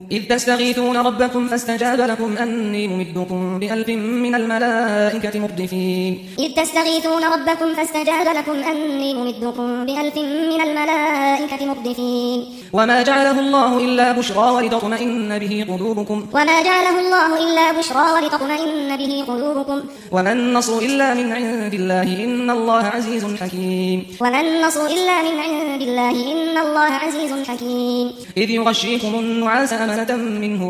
إذ تستغيثون ربكم فاستجاب لكم أني ممدكم ب1000 من الملائكة مردفين إذ تستغيثون ربكم فاستجاب لكم أني ممدكم ب1000 من الملائكة مردفين وما جعله الله إلا بشرى ولتطمئن به قلوبكم وما النصر إلا من عند الله إن الله عزيز حكيم إذ يغشيكم النعاس أمنة منه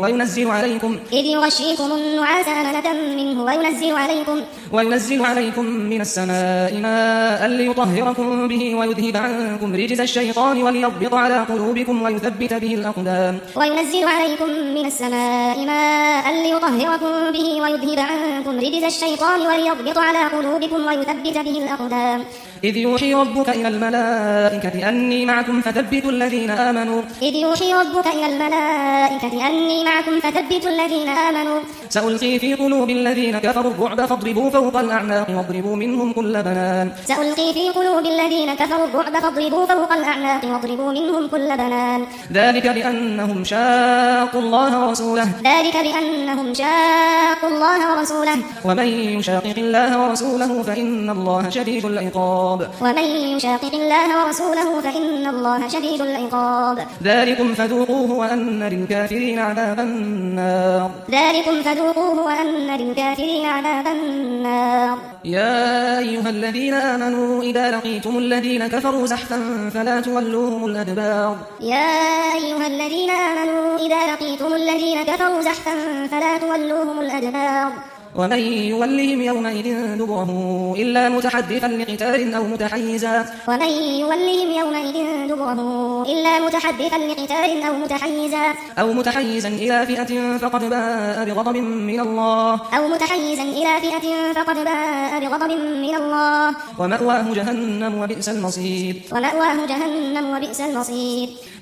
وينزل عليكم من السماء ماء ليطهركم به ويذهب عنكم رجز الشيطان وليربط على قلوبكم ويثبت به الأقدام إذ يوحي ربك إلى الملائكة أني معكم فثبتوا الذين آمنوا سألقي في قلوب الذين كفروا الرعب فاضربوا فوق الأعناق واضربوا منهم كل بنان ذلك بأنهم شاقوا الله ورسوله ومن يشاقق الله ورسوله فإن الله شديد العقاب ذلكم فذوقوه وأن للكافرين عذاب النار يا أيها الذين آمنوا إذا لقيتم الذين كفروا زحفا فلا تولوهم الأدبار ومن يولهم يومئذ دبره إلا متحدثا لقتال أو متحيزا إلى فئة فقد باء بغضب من الله ومأواه جهنم وبئس المصير